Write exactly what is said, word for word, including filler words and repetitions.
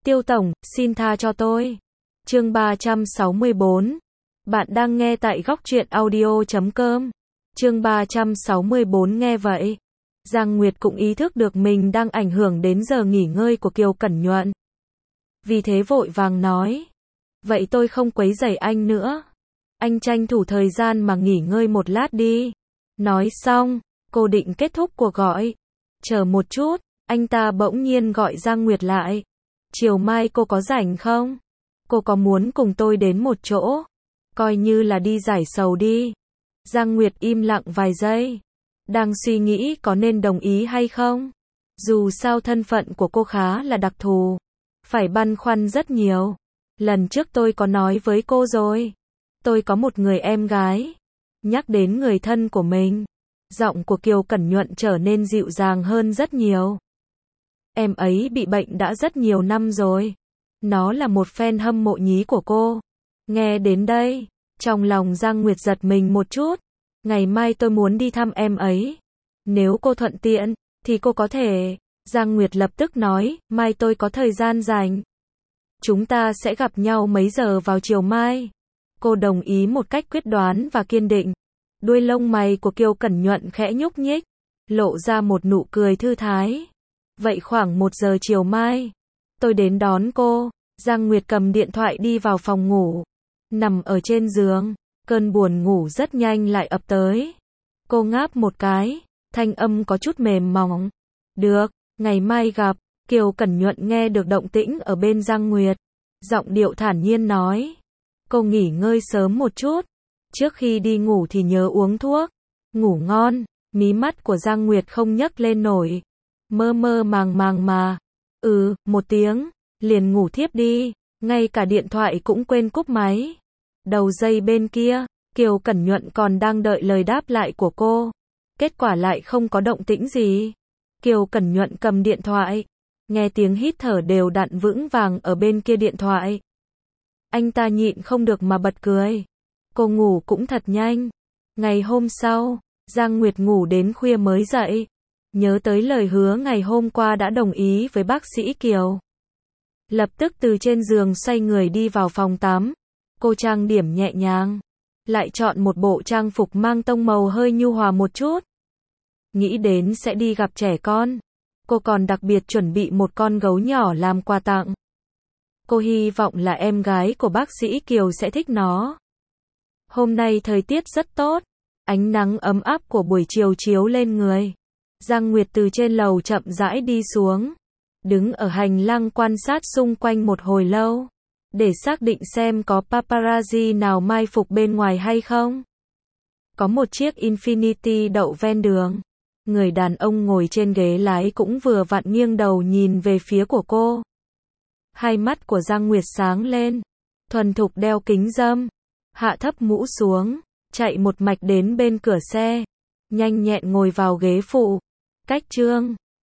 Tiêu tổng, xin tha cho tôi. Chương ba trăm sáu mươi bốn. Bạn đang nghe tại góc truyện audio chấm com. Chương ba trăm sáu mươi bốn nghe vậy. Giang Nguyệt cũng ý thức được mình đang ảnh hưởng đến giờ nghỉ ngơi của Kiều Cẩn Nhuận. Vì thế vội vàng nói. Vậy tôi không quấy rầy anh nữa. Anh tranh thủ thời gian mà nghỉ ngơi một lát đi. Nói xong, cô định kết thúc cuộc gọi. Chờ một chút, anh ta bỗng nhiên gọi Giang Nguyệt lại. Chiều mai cô có rảnh không? Cô có muốn cùng tôi đến một chỗ? Coi như là đi giải sầu đi. Giang Nguyệt im lặng vài giây. Đang suy nghĩ có nên đồng ý hay không? Dù sao thân phận của cô khá là đặc thù. Phải băn khoăn rất nhiều. Lần trước tôi có nói với cô rồi. Tôi có một người em gái. Nhắc đến người thân của mình. Giọng của Kiều Cẩn Nhuận trở nên dịu dàng hơn rất nhiều. Em ấy bị bệnh đã rất nhiều năm rồi. Nó là một fan hâm mộ nhí của cô. Nghe đến đây, trong lòng Giang Nguyệt giật mình một chút. Ngày mai tôi muốn đi thăm em ấy. Nếu cô thuận tiện, thì cô có thể. Giang Nguyệt lập tức nói, mai tôi có thời gian rảnh. Chúng ta sẽ gặp nhau mấy giờ vào chiều mai. Cô đồng ý một cách quyết đoán và kiên định. Đuôi lông mày của Kiều Cẩn Nhuận khẽ nhúc nhích, lộ ra một nụ cười thư thái. Vậy khoảng một giờ chiều mai, tôi đến đón cô. Giang Nguyệt cầm điện thoại đi vào phòng ngủ. Nằm ở trên giường, cơn buồn ngủ rất nhanh lại ập tới. Cô ngáp một cái, thanh âm có chút mềm mỏng. Được, ngày mai gặp. Kiều Cẩn Nhuận nghe được động tĩnh ở bên Giang Nguyệt. Giọng điệu thản nhiên nói. Cô nghỉ ngơi sớm một chút. Trước khi đi ngủ thì nhớ uống thuốc. Ngủ ngon. Mí mắt của Giang Nguyệt không nhấc lên nổi. Mơ mơ màng màng mà. Ừ, một tiếng. Liền ngủ thiếp đi. Ngay cả điện thoại cũng quên cúp máy. Đầu dây bên kia, Kiều Cẩn Nhuận còn đang đợi lời đáp lại của cô. Kết quả lại không có động tĩnh gì. Kiều Cẩn Nhuận cầm điện thoại. Nghe tiếng hít thở đều đặn vững vàng ở bên kia điện thoại. Anh ta nhịn không được mà bật cười. Cô ngủ cũng thật nhanh. Ngày hôm sau, Giang Nguyệt ngủ đến khuya mới dậy. Nhớ tới lời hứa ngày hôm qua đã đồng ý với bác sĩ Kiều. Lập tức từ trên giường xoay người đi vào phòng tắm. Cô trang điểm nhẹ nhàng. Lại chọn một bộ trang phục mang tông màu hơi nhu hòa một chút. Nghĩ đến sẽ đi gặp trẻ con. Cô còn đặc biệt chuẩn bị một con gấu nhỏ làm quà tặng. Cô hy vọng là em gái của bác sĩ Kiều sẽ thích nó. Hôm nay thời tiết rất tốt. Ánh nắng ấm áp của buổi chiều chiếu lên người. Giang Nguyệt từ trên lầu chậm rãi đi xuống. Đứng ở hành lang quan sát xung quanh một hồi lâu. Để xác định xem có paparazzi nào mai phục bên ngoài hay không. Có một chiếc Infiniti đậu ven đường. Người đàn ông ngồi trên ghế lái cũng vừa vặn nghiêng đầu nhìn về phía của cô. Hai mắt của Giang Nguyệt sáng lên. Thuần thục đeo kính râm. Hạ thấp mũ xuống. Chạy một mạch đến bên cửa xe. Nhanh nhẹn ngồi vào ghế phụ. Cách chương